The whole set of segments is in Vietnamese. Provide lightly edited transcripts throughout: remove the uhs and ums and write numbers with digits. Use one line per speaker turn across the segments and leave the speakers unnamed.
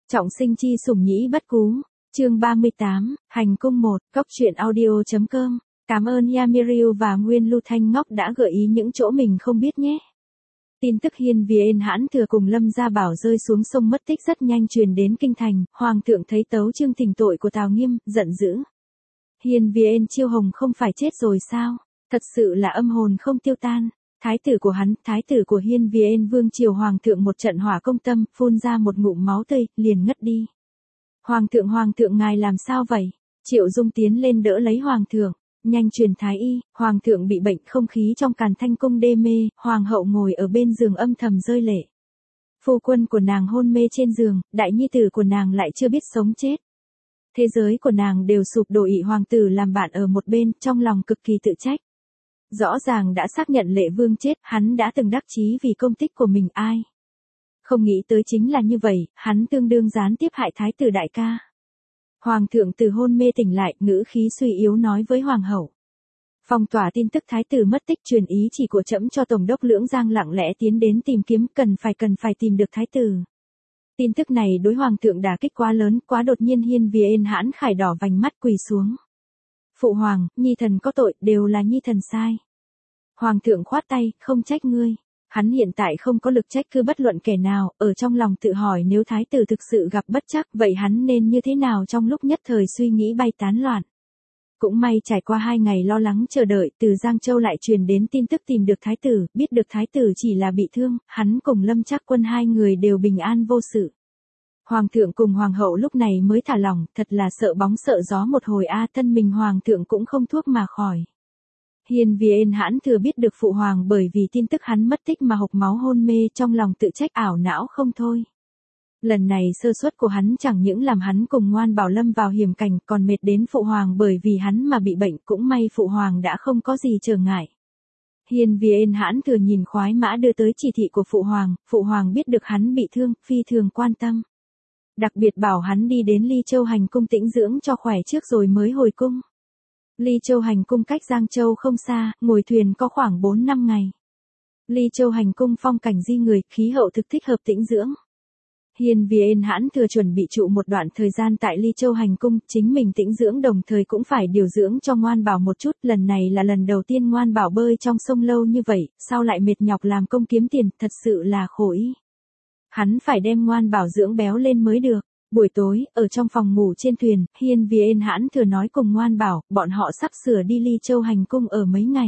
Trọng sinh chi sủng nhĩ bất cú. Chương 38, Hành cung 1, Cốc truyện audio.com. Cảm ơn Yamiriu và Nguyên Lưu Thanh Ngọc đã gợi ý những chỗ mình không biết nhé. Tin tức Hiên Viên Hãn Thừa cùng Lâm Gia Bảo rơi xuống sông mất tích rất nhanh truyền đến kinh thành, hoàng thượng thấy tấu chương thỉnh tội của Tào Nghiêm, giận dữ. Hiên Viên Chiêu Hồng không phải chết rồi sao? Thật sự là âm hồn không tiêu tan. Thái tử của hắn, thái tử của Hiên Viên Vương triều hoàng thượng một trận hỏa công tâm, phun ra một ngụm máu tươi, liền ngất đi. Hoàng thượng ngài làm sao vậy? Triệu Dung tiến lên đỡ lấy hoàng thượng, nhanh truyền thái y, hoàng thượng bị bệnh, không khí trong Càn Thanh cung đê mê, hoàng hậu ngồi ở bên giường âm thầm rơi lệ. Phu quân của nàng hôn mê trên giường, đại nhi tử của nàng lại chưa biết sống chết. Thế giới của nàng đều sụp đổ, ỷ hoàng tử làm bạn ở một bên, trong lòng cực kỳ tự trách. Rõ ràng đã xác nhận Lệ Vương chết, hắn đã từng đắc chí vì công tích của mình ai. Không nghĩ tới chính là như vậy, hắn tương đương gián tiếp hại thái tử đại ca. Hoàng thượng từ hôn mê tỉnh lại, ngữ khí suy yếu nói với hoàng hậu. Phong tỏa tin tức thái tử mất tích, truyền ý chỉ của trẫm cho tổng đốc Lưỡng Giang lặng lẽ tiến đến tìm kiếm, cần phải tìm được thái tử. Tin tức này đối hoàng thượng đả kích quá lớn, quá đột nhiên. Hiên Viên Hãn Khải đỏ vành mắt quỳ xuống. Phụ hoàng, nhi thần có tội, đều là nhi thần sai. Hoàng thượng khoát tay, không trách ngươi. Hắn hiện tại không có lực trách cứ bất luận kẻ nào, ở trong lòng tự hỏi nếu thái tử thực sự gặp bất trắc, vậy hắn nên như thế nào trong lúc nhất thời suy nghĩ bay tán loạn. Cũng may trải qua 2 ngày lo lắng chờ đợi, từ Giang Châu lại truyền đến tin tức tìm được thái tử, biết được thái tử chỉ là bị thương, hắn cùng Lâm Trác Quân hai người đều bình an vô sự. Hoàng thượng cùng hoàng hậu lúc này mới thả lỏng, thật là sợ bóng sợ gió một hồi thân mình hoàng thượng cũng không thuốc mà khỏi. Hiên Viên Hãn Thừa biết được phụ hoàng bởi vì tin tức hắn mất tích mà hộc máu hôn mê, trong lòng tự trách ảo não không thôi. Lần này sơ suất của hắn chẳng những làm hắn cùng Ngoan Bảo lâm vào hiểm cảnh, còn mệt đến phụ hoàng bởi vì hắn mà bị bệnh, cũng may phụ hoàng đã không có gì trở ngại. Hiên Viên Hãn Thừa nhìn khoái mã đưa tới chỉ thị của phụ hoàng biết được hắn bị thương, phi thường quan tâm. Đặc biệt bảo hắn đi đến Ly Châu Hành cung tĩnh dưỡng cho khỏe trước rồi mới hồi cung. Ly Châu Hành cung cách Giang Châu không xa, ngồi thuyền có khoảng 4-5 ngày. Ly Châu Hành cung phong cảnh di người, khí hậu thực thích hợp tĩnh dưỡng. Hiên Viên Hãn Thừa chuẩn bị trụ một đoạn thời gian tại Ly Châu Hành cung, chính mình tĩnh dưỡng đồng thời cũng phải điều dưỡng cho Ngoan Bảo một chút, lần này là lần đầu tiên Ngoan Bảo bơi trong sông lâu như vậy, sao lại mệt nhọc làm công kiếm tiền, thật sự là khổ ý. Hắn phải đem Ngoan Bảo dưỡng béo lên mới được. Buổi tối, ở trong phòng ngủ trên thuyền, Hiên Viên Hãn Thừa nói cùng Ngoan Bảo, bọn họ sắp sửa đi Ly Châu Hành cung ở mấy ngày.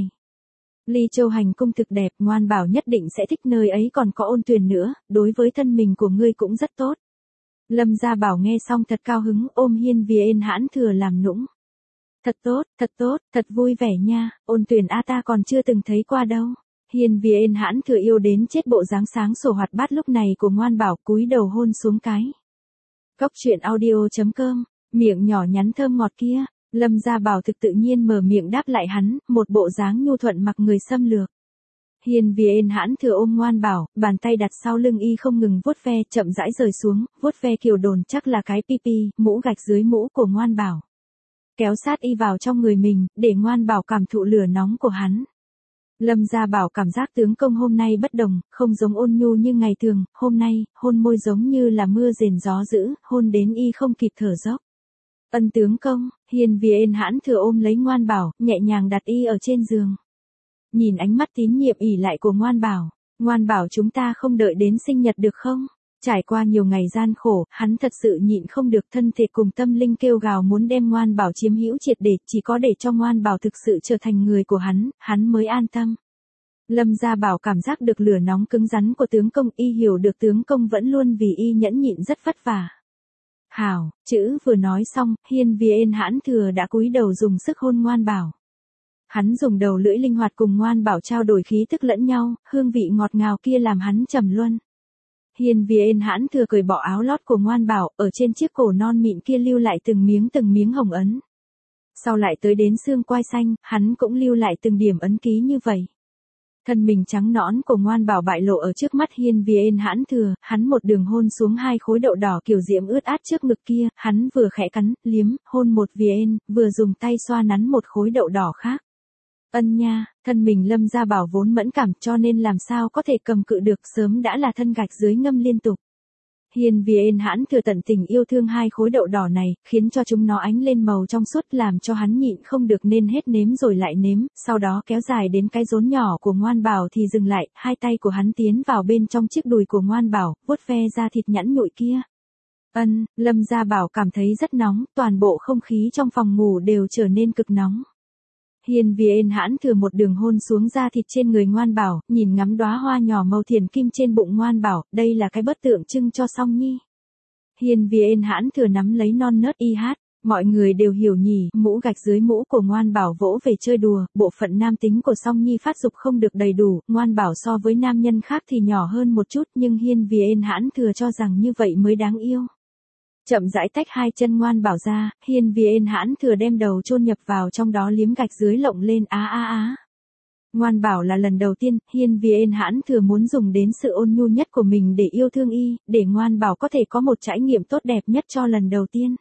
Ly Châu Hành cung thực đẹp, Ngoan Bảo nhất định sẽ thích nơi ấy, còn có Ôn Tuyền nữa, đối với thân mình của ngươi cũng rất tốt. Lâm Gia Bảo nghe xong thật cao hứng, ôm Hiên Viên Hãn Thừa làm nũng. Thật tốt, thật vui vẻ nha, Ôn Tuyền ta còn chưa từng thấy qua đâu. Hiên Viên Hãn Thừa yêu đến chết bộ dáng sáng sủa hoạt bát lúc này của Ngoan Bảo, cúi đầu hôn xuống cái. Cốc truyện audio.com, miệng nhỏ nhắn thơm ngọt kia. Lâm Gia Bảo thực tự nhiên mở miệng đáp lại hắn, một bộ dáng nhu thuận mặc người xâm lược. Hiên Viên Hãn Thừa ôm Ngoan Bảo, bàn tay đặt sau lưng y không ngừng vuốt ve, chậm rãi rời xuống, vuốt ve kiều đồn chắc là cái pipi, mũ gạch dưới mũ của Ngoan Bảo. Kéo sát y vào trong người mình, để Ngoan Bảo cảm thụ lửa nóng của hắn. Lâm Gia Bảo cảm giác tướng công hôm nay bất đồng, không giống ôn nhu như ngày thường, hôm nay, hôn môi giống như là mưa rền gió dữ, hôn đến y không kịp thở dốc. Ân tướng công, Hiên Viên Hãn Thừa ôm lấy Ngoan Bảo, nhẹ nhàng đặt y ở trên giường. Nhìn ánh mắt tín nhiệm ỉ lại của Ngoan Bảo chúng ta không đợi đến sinh nhật được không? Trải qua nhiều ngày gian khổ, hắn thật sự nhịn không được, thân thể cùng tâm linh kêu gào muốn đem Ngoan Bảo chiếm hữu triệt để, chỉ có để cho Ngoan Bảo thực sự trở thành người của hắn mới an tâm. Lâm Gia Bảo cảm giác được lửa nóng cứng rắn của tướng công, y hiểu được tướng công vẫn luôn vì y nhẫn nhịn rất vất vả. Hảo, chữ vừa nói xong, Hiên Viên Hãn Thừa đã cúi đầu dùng sức hôn Ngoan Bảo. Hắn dùng đầu lưỡi linh hoạt cùng Ngoan Bảo trao đổi khí tức lẫn nhau, hương vị ngọt ngào kia làm hắn trầm luân. Hiên Viên Hãn Thừa cởi bỏ áo lót của Ngoan Bảo, ở trên chiếc cổ non mịn kia lưu lại từng miếng hồng ấn. Sau lại tới đến xương quai xanh, hắn cũng lưu lại từng điểm ấn ký như vậy. Thân mình trắng nõn của Ngoan Bảo bại lộ ở trước mắt Hiên Viên Hãn Thừa, hắn một đường hôn xuống 2 khối đậu đỏ kiểu diễm ướt át trước ngực kia, hắn vừa khẽ cắn, liếm, hôn một viên, vừa dùng tay xoa nắn một khối đậu đỏ khác. Ân nha, thân mình Lâm Gia Bảo vốn mẫn cảm cho nên làm sao có thể cầm cự được, sớm đã là thân gạch dưới ngâm liên tục. Hiên Viên Hãn Thừa tận tình yêu thương hai khối đậu đỏ này, khiến cho chúng nó ánh lên màu trong suốt làm cho hắn nhịn không được nên hết nếm rồi lại nếm, sau đó kéo dài đến cái rốn nhỏ của Ngoan Bảo thì dừng lại, hai tay của hắn tiến vào bên trong chiếc đùi của Ngoan Bảo, vuốt ve da thịt nhẵn nhụi kia. Lâm Gia Bảo cảm thấy rất nóng, toàn bộ không khí trong phòng ngủ đều trở nên cực nóng. Hiên Viên Hãn Thừa một đường hôn xuống da thịt trên người Ngoan Bảo, nhìn ngắm đóa hoa nhỏ màu thiền kim trên bụng Ngoan Bảo, đây là cái bất tượng trưng cho Song Nhi. Hiên Viên Hãn Thừa nắm lấy non nớt y hát, mọi người đều hiểu nhỉ, mũ gạch dưới mũ của Ngoan Bảo vỗ về chơi đùa, bộ phận nam tính của Song Nhi phát dục không được đầy đủ, Ngoan Bảo so với nam nhân khác thì nhỏ hơn một chút nhưng Hiên Viên Hãn Thừa cho rằng như vậy mới đáng yêu. Chậm rãi tách hai chân Ngoan Bảo ra, Hiên Viên Hãn Thừa đem đầu chôn nhập vào trong đó liếm gạch dưới lộng lên á á á. Ngoan Bảo là lần đầu tiên, Hiên Viên Hãn Thừa muốn dùng đến sự ôn nhu nhất của mình để yêu thương y, để Ngoan Bảo có thể có một trải nghiệm tốt đẹp nhất cho lần đầu tiên.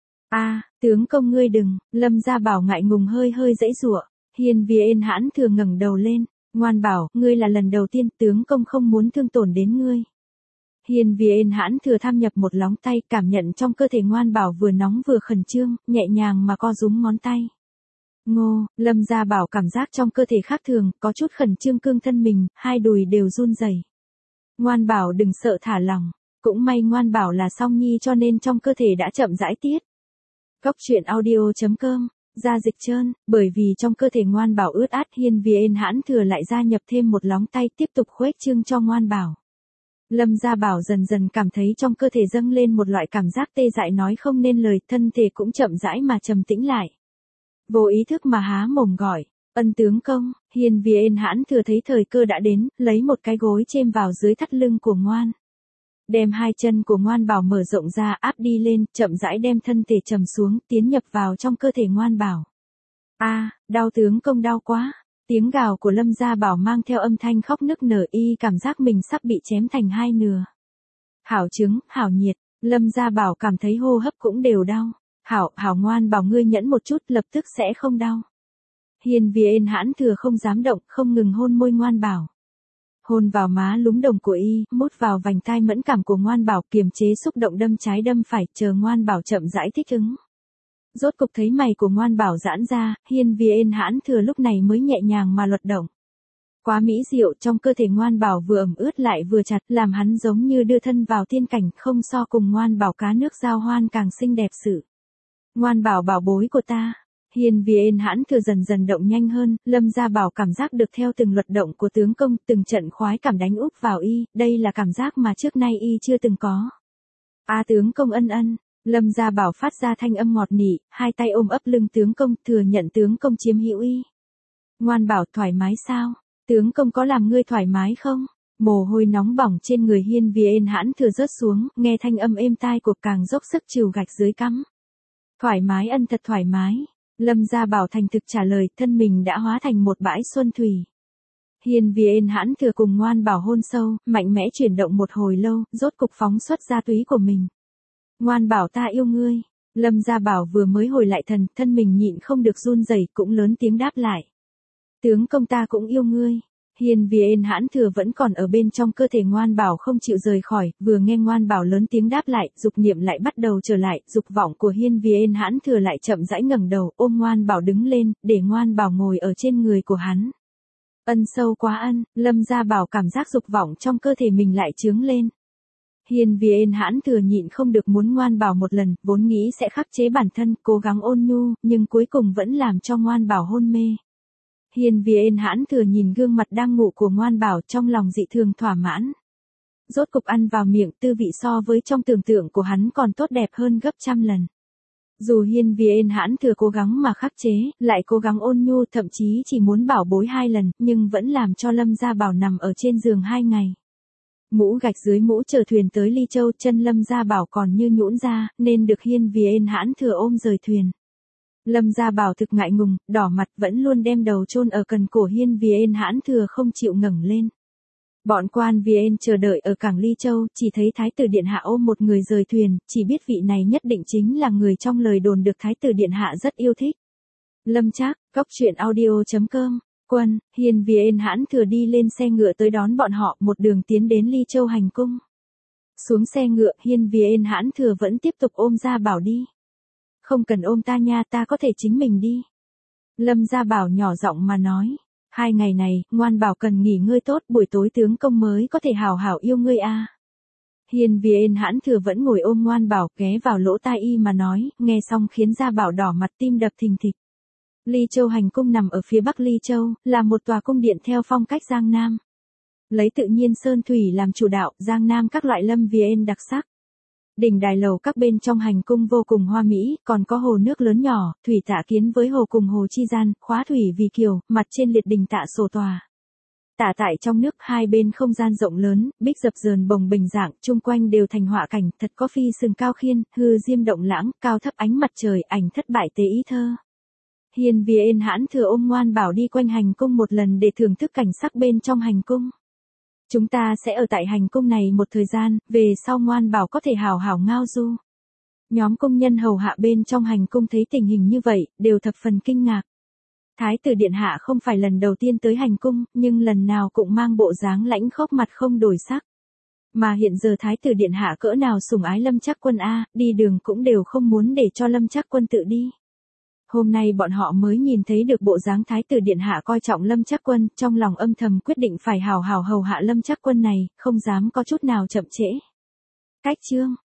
Tướng công ngươi đừng, Lâm Gia Bảo ngại ngùng hơi hơi giãy giụa. Hiên Viên Hãn Thừa ngẩng đầu lên, Ngoan Bảo, ngươi là lần đầu tiên, tướng công không muốn thương tổn đến ngươi. Hiên Viên Hãn Thừa tham nhập một lóng tay, cảm nhận trong cơ thể Ngoan Bảo vừa nóng vừa khẩn trương, nhẹ nhàng mà co rúm ngón tay. Ngô, Lâm Gia Bảo cảm giác trong cơ thể khác thường, có chút khẩn trương cương thân mình, hai đùi đều run rẩy. Ngoan Bảo đừng sợ thả lỏng, cũng may Ngoan Bảo là Song Nhi cho nên trong cơ thể đã chậm rãi tiết. Cóc truyện audio.com, da dịch trơn, bởi vì trong cơ thể Ngoan Bảo ướt át Hiên Viên Hãn Thừa lại gia nhập thêm một lóng tay tiếp tục khuếch trương cho Ngoan Bảo. Lâm Gia Bảo dần dần cảm thấy trong cơ thể dâng lên một loại cảm giác tê dại nói không nên lời, thân thể cũng chậm rãi mà trầm tĩnh lại. Vô ý thức mà há mồm gọi, tướng công, Hiên Viên Hãn Thừa thấy thời cơ đã đến, lấy một cái gối chêm vào dưới thắt lưng của Ngoan. Đem hai chân của Ngoan Bảo mở rộng ra áp đi lên, chậm rãi đem thân thể trầm xuống, tiến nhập vào trong cơ thể Ngoan Bảo. Đau tướng công đau quá. Tiếng gào của Lâm Gia Bảo mang theo âm thanh khóc nức nở y cảm giác mình sắp bị chém thành hai nửa. Hảo trứng, hảo nhiệt, Lâm Gia Bảo cảm thấy hô hấp cũng đều đau. Hảo Ngoan Bảo ngươi nhẫn một chút lập tức sẽ không đau. Hiên Viên Hãn Thừa không dám động, không ngừng hôn môi Ngoan Bảo. Hôn vào má lúm đồng của y, mút vào vành tai mẫn cảm của Ngoan Bảo, kiềm chế xúc động đâm trái đâm phải, chờ Ngoan Bảo chậm rãi thích ứng. Rốt cục thấy mày của Ngoan Bảo giãn ra, Hiên Viên Hãn Thừa lúc này mới nhẹ nhàng mà luật động. Quá mỹ diệu, trong cơ thể Ngoan Bảo vừa ẩm ướt lại vừa chặt, làm hắn giống như đưa thân vào tiên cảnh, không so cùng Ngoan Bảo cá nước giao hoan càng xinh đẹp sự. Ngoan Bảo bảo bối của ta. Hiên Viên Hãn Thừa dần dần động nhanh hơn, Lâm Gia Bảo cảm giác được theo từng luật động của tướng công, từng trận khoái cảm đánh úp vào y, đây là cảm giác mà trước nay y chưa từng có. Tướng công ân. Lâm Gia Bảo phát ra thanh âm ngọt nỉ, hai tay ôm ấp lưng tướng công, thừa nhận tướng công chiếm hữu y. Ngoan Bảo thoải mái sao? Tướng công có làm ngươi thoải mái không? Mồ hôi nóng bỏng trên người Hiên Viên Hãn Thừa rớt xuống, nghe thanh âm êm tai của càng dốc sức trìu gạch dưới cắm. Thoải mái thật thoải mái. Lâm Gia Bảo thành thực trả lời, thân mình đã hóa thành một bãi xuân thủy. Hiên Viên Hãn Thừa cùng Ngoan Bảo hôn sâu, mạnh mẽ chuyển động một hồi lâu, rốt cục phóng xuất ra túy của mình. Ngoan Bảo ta yêu ngươi. Lâm Gia Bảo vừa mới hồi lại thần, thân mình nhịn không được run rẩy, cũng lớn tiếng đáp lại. Tướng công ta cũng yêu ngươi. Hiên Viên Hãn Thừa vẫn còn ở bên trong cơ thể Ngoan Bảo không chịu rời khỏi, vừa nghe Ngoan Bảo lớn tiếng đáp lại, dục niệm lại bắt đầu trở lại, dục vọng của Hiên Viên Hãn Thừa lại chậm rãi ngẩng đầu, ôm Ngoan Bảo đứng lên, để Ngoan Bảo ngồi ở trên người của hắn. Sâu quá Lâm Gia Bảo cảm giác dục vọng trong cơ thể mình lại chướng lên. Hiên Viên Hãn Thừa nhịn không được muốn Ngoan Bảo một lần, vốn nghĩ sẽ khắc chế bản thân, cố gắng ôn nhu, nhưng cuối cùng vẫn làm cho Ngoan Bảo hôn mê. Hiên Viên Hãn Thừa nhìn gương mặt đang ngủ của Ngoan Bảo trong lòng dị thường thỏa mãn. Rốt cục ăn vào miệng, tư vị so với trong tưởng tượng của hắn còn tốt đẹp hơn gấp trăm lần. Dù Hiên Viên Hãn Thừa cố gắng mà khắc chế, lại cố gắng ôn nhu, thậm chí chỉ muốn bảo bối 2 lần, nhưng vẫn làm cho Lâm Gia Bảo nằm ở trên giường 2 ngày. Mũ gạch dưới mũ chờ thuyền tới Ly Châu, chân Lâm Gia Bảo còn như nhũn ra, nên được Hiên Viên Hãn Thừa ôm rời thuyền. Lâm Gia Bảo thực ngại ngùng, đỏ mặt vẫn luôn đem đầu chôn ở cần cổ Hiên Viên Hãn Thừa không chịu ngẩng lên. Bọn quan viên chờ đợi ở cảng Ly Châu, chỉ thấy Thái tử Điện Hạ ôm một người rời thuyền, chỉ biết vị này nhất định chính là người trong lời đồn được Thái tử Điện Hạ rất yêu thích. Lâm Trác, cóc truyện audio.com, Quân, Hiên Viên Hãn Thừa đi lên xe ngựa tới đón bọn họ, một đường tiến đến Ly Châu hành cung. Xuống xe ngựa, Hiên Viên Hãn Thừa vẫn tiếp tục ôm Gia Bảo đi. Không cần ôm ta nha, ta có thể chính mình đi. Lâm Gia Bảo nhỏ giọng mà nói. 2 ngày này, ngoan bảo cần nghỉ ngơi tốt, buổi tối tướng công mới có thể hào hảo yêu ngươi a. Hiên Viên Hãn Thừa vẫn ngồi ôm ngoan bảo, ghé vào lỗ tai y mà nói, nghe xong khiến Gia Bảo đỏ mặt, tim đập thình thịch. Ly Châu hành cung nằm ở phía bắc Ly Châu, là một tòa cung điện theo phong cách Giang Nam. Lấy tự nhiên sơn thủy làm chủ đạo, Giang Nam các loại lâm viên đặc sắc. Đỉnh đài lầu các bên trong hành cung vô cùng hoa mỹ, còn có hồ nước lớn nhỏ, thủy tạ kiến với hồ cùng hồ chi gian, khóa thủy vì kiều, mặt trên liệt đình tạ sổ tòa. Tạ tại trong nước, hai bên không gian rộng lớn, bích dập dờn bồng bình dạng, chung quanh đều thành họa cảnh, thật có phi sừng cao khiên, hư diêm động lãng, cao thấp ánh mặt trời, ảnh thất bại tế ý thơ. Hiên Viên Hãn Thừa ôm ngoan bảo đi quanh hành cung một lần để thưởng thức cảnh sắc bên trong hành cung. Chúng ta sẽ ở tại hành cung này một thời gian, về sau ngoan bảo có thể hào hảo ngao du. Nhóm công nhân hầu hạ bên trong hành cung thấy tình hình như vậy, đều thập phần kinh ngạc. Thái tử điện hạ không phải lần đầu tiên tới hành cung, nhưng lần nào cũng mang bộ dáng lãnh khốc mặt không đổi sắc. Mà hiện giờ thái tử điện hạ cỡ nào sủng ái Lâm Trác Quân a, đi đường cũng đều không muốn để cho Lâm Trác Quân tự đi. Hôm nay bọn họ mới nhìn thấy được bộ dáng thái tử điện hạ coi trọng Lâm Trác Quân, trong lòng âm thầm quyết định phải hào hào hầu hạ Lâm Trác Quân này, không dám có chút nào chậm trễ. Cách chương